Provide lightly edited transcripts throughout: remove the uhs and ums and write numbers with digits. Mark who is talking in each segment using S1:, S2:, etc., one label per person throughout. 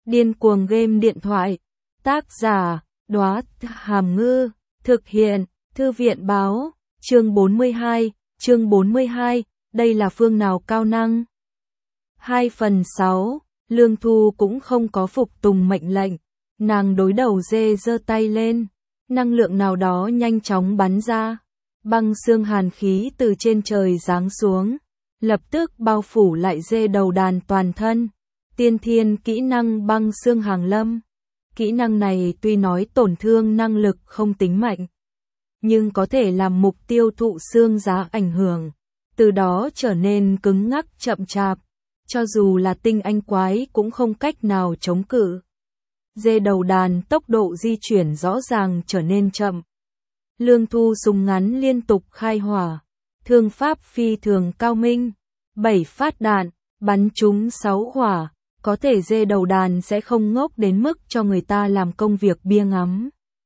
S1: Điên cuồng game điện thoại. Tác giả, Đóa Hàm Ngư. Thực hiện, Thư viện báo. Chương 42, đây là phương nào cao năng? 2/6, Lương Thu cũng không có phục tùng mệnh lệnh. Nàng đối đầu dê giơ tay lên. Năng lượng nào đó nhanh chóng bắn ra. Băng xương hàn khí từ trên trời giáng xuống. Lập tức bao phủ lại dê đầu đàn toàn thân. Tiên thiên kỹ năng băng xương hàng lâm. Kỹ năng này tuy nói tổn thương năng lực không tính mạnh, nhưng có thể làm mục tiêu thụ xương giá ảnh hưởng. Từ đó trở nên cứng ngắc chậm chạp. Cho dù là tinh anh quái cũng không cách nào chống cự. Dê đầu đàn tốc độ di chuyển rõ ràng trở nên chậm. Lương Thu súng ngắn liên tục khai hỏa. Thương pháp phi thường cao minh. 7 phát đạn, bắn trúng 6 hỏa. Có thể dê đầu đàn sẽ không ngốc đến mức cho người ta làm công việc bia ngắm.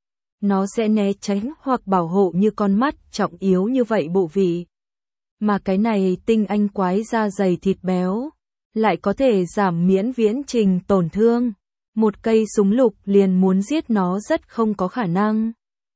S1: Nó sẽ né tránh hoặc bảo hộ như con mắt trọng yếu như vậy bộ vị. Mà cái này tinh anh quái da dày thịt béo, lại có thể giảm miễn viễn trình tổn thương. Một cây súng lục liền muốn giết nó rất không có khả năng.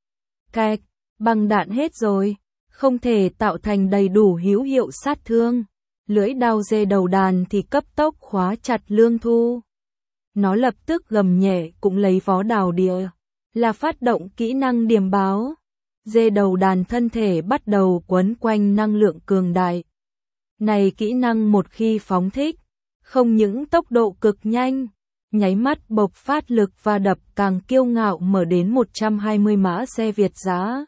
S1: Cạch, băng đạn hết rồi, không thể tạo thành đầy đủ hữu hiệu sát thương. Lưỡi đao dê đầu đàn thì cấp tốc khóa chặt Lương Thu. Nó lập tức gầm nhẹ cũng lấy vó đào địa, là phát động kỹ năng điểm báo. Dê đầu đàn thân thể bắt đầu quấn quanh năng lượng cường đại. Này kỹ năng một khi phóng thích, không những tốc độ cực nhanh, nháy mắt bộc phát lực và đập càng kiêu ngạo mở đến 120 mã xe Việt giá.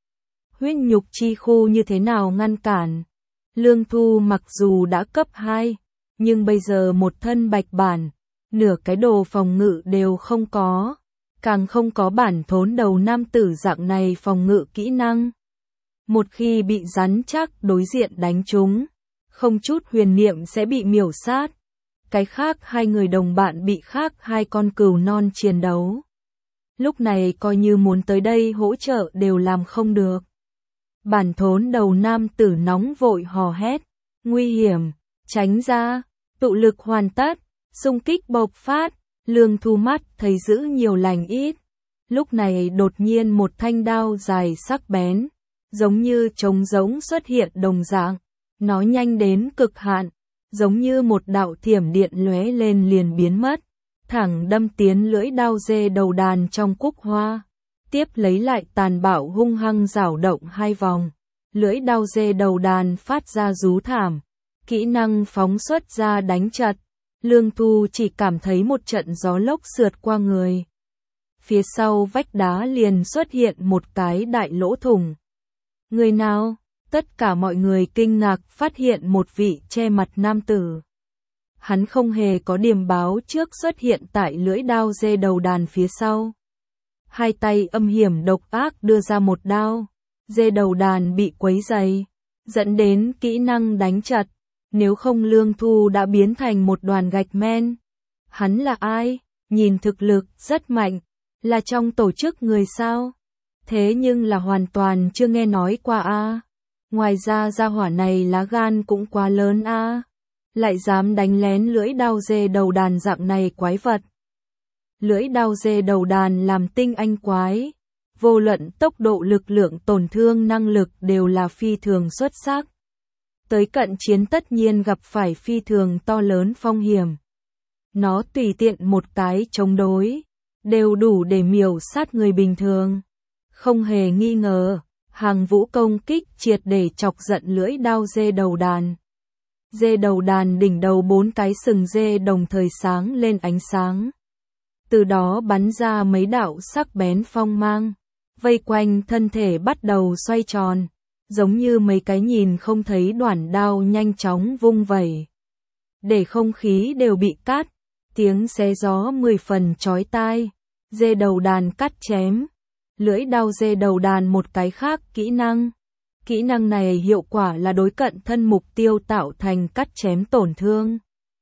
S1: Huyết nhục chi khu như thế nào ngăn cản? Lương Thu mặc dù đã cấp 2, nhưng bây giờ một thân bạch bản, nửa cái đồ phòng ngự đều không có, càng không có bản thốn đầu nam tử dạng này phòng ngự kỹ năng. Một khi bị rắn chắc đối diện đánh trúng, không chút huyền niệm sẽ bị miểu sát. Cái khác hai người đồng bạn bị khác hai con cừu non chiến đấu. Lúc này coi như muốn tới đây hỗ trợ đều làm không được. Bản thốn đầu nam tử nóng vội hò hét, nguy hiểm, tránh ra, tụ lực hoàn tất, xung kích bộc phát. Lương Thu mắt thấy giữ nhiều lành ít. Lúc này đột nhiên một thanh đao dài sắc bén, giống như trống rỗng xuất hiện đồng dạng. Nó nhanh đến cực hạn, giống như một đạo thiểm điện lóe lên liền biến mất, thẳng đâm tiến lưỡi đao dê đầu đàn trong cúc hoa. Tiếp lấy lại tàn bạo hung hăng rảo động 2 vòng. Lưỡi đao dê đầu đàn phát ra rú thảm. Kỹ năng phóng xuất ra đánh chặt. Lương Thu chỉ cảm thấy một trận gió lốc sượt qua người. Phía sau vách đá liền xuất hiện một cái đại lỗ thủng. Người nào? Tất cả mọi người kinh ngạc phát hiện một vị che mặt nam tử. Hắn không hề có điểm báo trước xuất hiện tại lưỡi đao dê đầu đàn phía sau. Hai tay âm hiểm độc ác đưa ra một đao. Dê đầu đàn bị quấy dày, dẫn đến kỹ năng đánh chặt. Nếu không Lương Thu đã biến thành một đoàn gạch men. Hắn là ai? Nhìn thực lực rất mạnh. Là trong tổ chức người sao? Thế nhưng là hoàn toàn chưa nghe nói qua a. Ngoài ra gia hỏa này lá gan cũng quá lớn a. Lại dám đánh lén lưỡi đao dê đầu đàn dạng này quái vật. Lưỡi đao dê đầu đàn làm tinh anh quái. Vô luận tốc độ lực lượng tổn thương năng lực đều là phi thường xuất sắc. Tới cận chiến tất nhiên gặp phải phi thường to lớn phong hiểm. Nó tùy tiện một cái chống đối, đều đủ để miểu sát người bình thường. Không hề nghi ngờ, hàng vũ công kích triệt để chọc giận lưỡi đao dê đầu đàn. Dê đầu đàn đỉnh đầu 4 cái sừng dê đồng thời sáng lên ánh sáng. Từ đó bắn ra mấy đạo sắc bén phong mang, vây quanh thân thể bắt đầu xoay tròn, giống như mấy cái nhìn không thấy đoản đao nhanh chóng vung vẩy. Để không khí đều bị cắt, tiếng xé gió 10 phần chói tai, dê đầu đàn cắt chém. Lưỡi đao dê đầu đàn một cái khác kỹ năng. Kỹ năng này hiệu quả là đối cận thân mục tiêu tạo thành cắt chém tổn thương.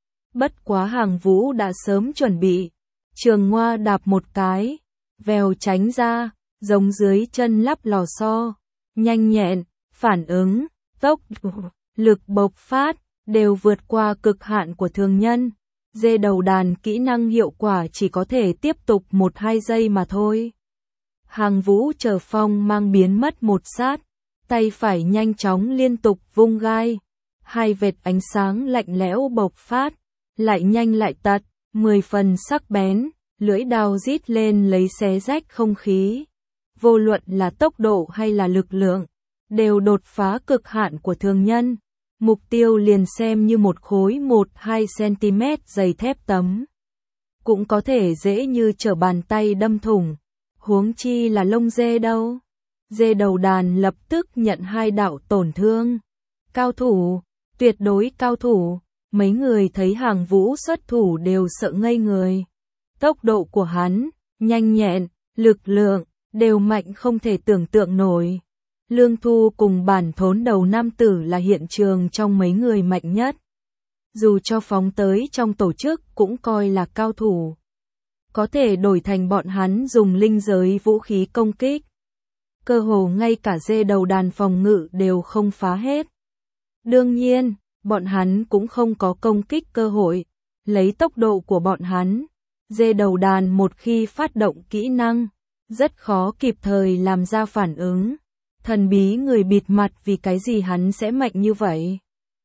S1: Bất quá hàng vũ đã sớm chuẩn bị. Trường Ngoa đạp một cái, vèo tránh ra, giống dưới chân lắp lò xo. Nhanh nhẹn, phản ứng, tốc lực bộc phát, đều vượt qua cực hạn của thường nhân. Dê đầu đàn kỹ năng hiệu quả chỉ có thể tiếp tục 1-2 giây mà thôi. Hàng Vũ chờ phong mang biến mất một sát, tay phải nhanh chóng liên tục vung gai. 2 vệt ánh sáng lạnh lẽo bộc phát, lại nhanh lại tật, 10 phần sắc bén, lưỡi đao rít lên lấy xé rách không khí. Vô luận là tốc độ hay là lực lượng, đều đột phá cực hạn của thường nhân. Mục tiêu liền xem như một khối 1-2 cm dày thép tấm, cũng có thể dễ như trở bàn tay đâm thủng, huống chi là lông dê đâu. Dê đầu đàn lập tức nhận 2 đạo tổn thương. Cao thủ, tuyệt đối cao thủ, mấy người thấy Hàng Vũ xuất thủ đều sợ ngây người. Tốc độ của hắn, nhanh nhẹn, lực lượng, đều mạnh không thể tưởng tượng nổi. Lương Thu cùng Bản Thốn đầu nam tử là hiện trường trong mấy người mạnh nhất. Dù cho phóng tới trong tổ chức cũng coi là cao thủ. Có thể đổi thành bọn hắn dùng linh giới vũ khí công kích. Cơ hồ ngay cả dê đầu đàn phòng ngự đều không phá hết. Đương nhiên, bọn hắn cũng không có công kích cơ hội. Lấy tốc độ của bọn hắn, dê đầu đàn một khi phát động kỹ năng, rất khó kịp thời làm ra phản ứng. Thần bí người bịt mặt vì cái gì hắn sẽ mạnh như vậy?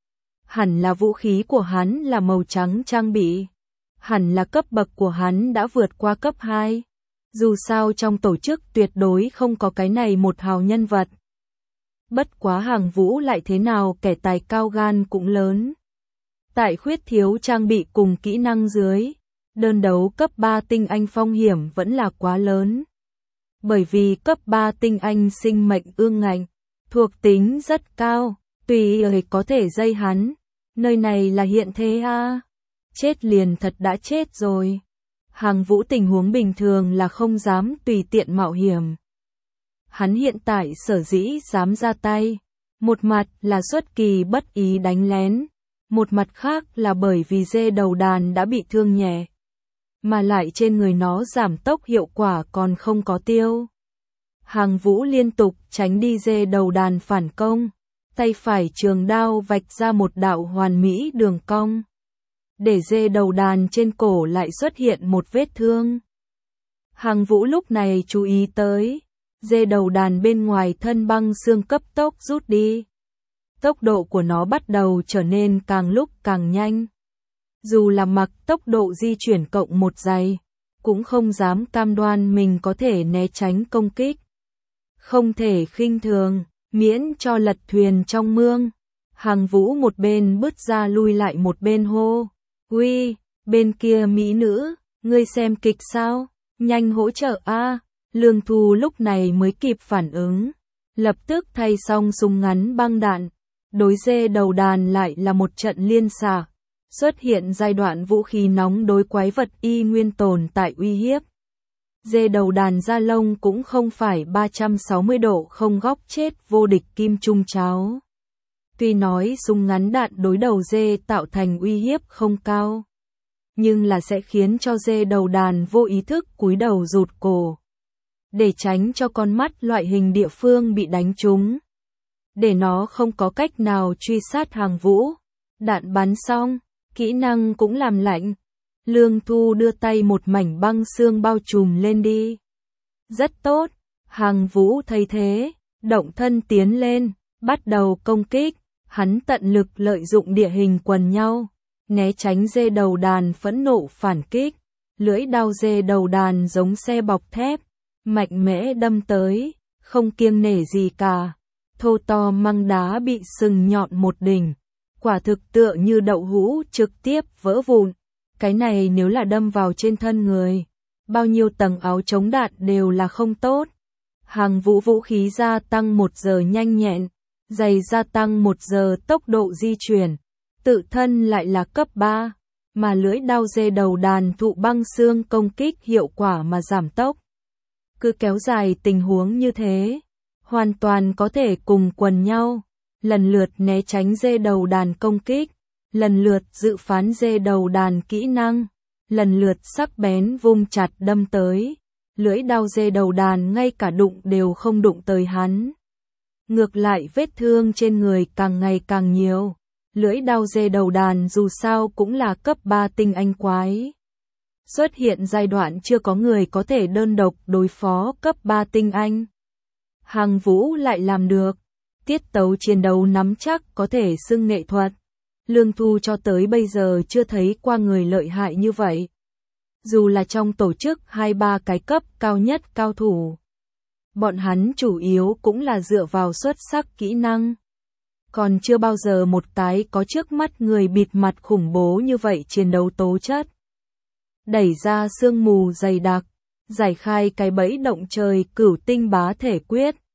S1: Hẳn là vũ khí của hắn là màu trắng trang bị. Hẳn là cấp bậc của hắn đã vượt qua cấp 2. Dù sao trong tổ chức tuyệt đối không có cái này một hào nhân vật. Bất quá Hàng Vũ lại thế nào kẻ tài cao gan cũng lớn. Tại khuyết thiếu trang bị cùng kỹ năng dưới, đơn đấu cấp 3 tinh anh phong hiểm vẫn là quá lớn. Bởi vì cấp 3 tinh anh sinh mệnh ương ngạnh, thuộc tính rất cao, tùy ý có thể dây hắn. Nơi này là hiện thế a. Chết liền thật đã chết rồi. Hàng Vũ tình huống bình thường là không dám tùy tiện mạo hiểm. Hắn hiện tại sở dĩ dám ra tay, một mặt là xuất kỳ bất ý đánh lén, một mặt khác là bởi vì dê đầu đàn đã bị thương nhẹ, mà lại trên người nó giảm tốc hiệu quả còn không có tiêu. Hàng Vũ liên tục tránh đi dê đầu đàn phản công, tay phải trường đao vạch ra một đạo hoàn mỹ đường cong, để dê đầu đàn trên cổ lại xuất hiện một vết thương. Hàng Vũ lúc này chú ý tới, dê đầu đàn bên ngoài thân băng xương cấp tốc rút đi. Tốc độ của nó bắt đầu trở nên càng lúc càng nhanh. Dù là mặc tốc độ di chuyển cộng 1 giây, cũng không dám cam đoan mình có thể né tránh công kích. Không thể khinh thường, miễn cho lật thuyền trong mương. Hàng Vũ một bên bứt ra lui lại một bên hô. Uy, bên kia mỹ nữ, ngươi xem kịch sao? Nhanh hỗ trợ a. Lương Thu lúc này mới kịp phản ứng, lập tức thay xong súng ngắn băng đạn. Đối dê đầu đàn lại là một trận liên xạ. Xuất hiện giai đoạn vũ khí nóng đối quái vật y nguyên tồn tại uy hiếp. Dê đầu đàn da lông cũng không phải 360 độ không góc chết vô địch kim trung cháo. Tuy nói súng ngắn đạn đối đầu dê tạo thành uy hiếp không cao, nhưng là sẽ khiến cho dê đầu đàn vô ý thức cúi đầu rụt cổ, để tránh cho con mắt loại hình địa phương bị đánh trúng, để nó không có cách nào truy sát Hàng Vũ. Đạn bắn xong, kỹ năng cũng làm lạnh. Lương Thu đưa tay một mảnh băng xương bao trùm lên đi. Rất tốt, Hàng Vũ thấy thế, động thân tiến lên, bắt đầu công kích. Hắn tận lực lợi dụng địa hình quần nhau, né tránh dê đầu đàn phẫn nộ phản kích. Lưỡi đao dê đầu đàn giống xe bọc thép, mạnh mẽ đâm tới, không kiêng nể gì cả. Thô to măng đá bị sừng nhọn một đỉnh, quả thực tựa như đậu hũ trực tiếp vỡ vụn. Cái này nếu là đâm vào trên thân người, bao nhiêu tầng áo chống đạn đều là không tốt. Hàng Vũ vũ khí gia tăng 1 giờ nhanh nhẹn, giày gia tăng 1 giờ tốc độ di chuyển, tự thân lại là cấp 3, mà lưỡi đao dê đầu đàn thụ băng xương công kích hiệu quả mà giảm tốc. Cứ kéo dài tình huống như thế, hoàn toàn có thể cùng quần nhau, lần lượt né tránh dê đầu đàn công kích, lần lượt dự phán dê đầu đàn kỹ năng, lần lượt sắc bén vung chặt đâm tới. Lưỡi đao dê đầu đàn ngay cả đụng đều không đụng tới hắn. Ngược lại vết thương trên người càng ngày càng nhiều. Lưỡi đao dê đầu đàn dù sao cũng là cấp 3 tinh anh quái. Xuất hiện giai đoạn chưa có người có thể đơn độc đối phó cấp 3 tinh anh. Hàng Vũ lại làm được. Tiết tấu chiến đấu nắm chắc có thể xưng nghệ thuật. Lương Thu cho tới bây giờ chưa thấy qua người lợi hại như vậy. Dù là trong tổ chức 2-3 cái cấp cao nhất cao thủ. Bọn hắn chủ yếu cũng là dựa vào xuất sắc kỹ năng. Còn chưa bao giờ một cái có trước mắt người bịt mặt khủng bố như vậy chiến đấu tố chất. Đẩy ra sương mù dày đặc, giải khai cái bẫy động trời Cửu Tinh Bá Thể Quyết.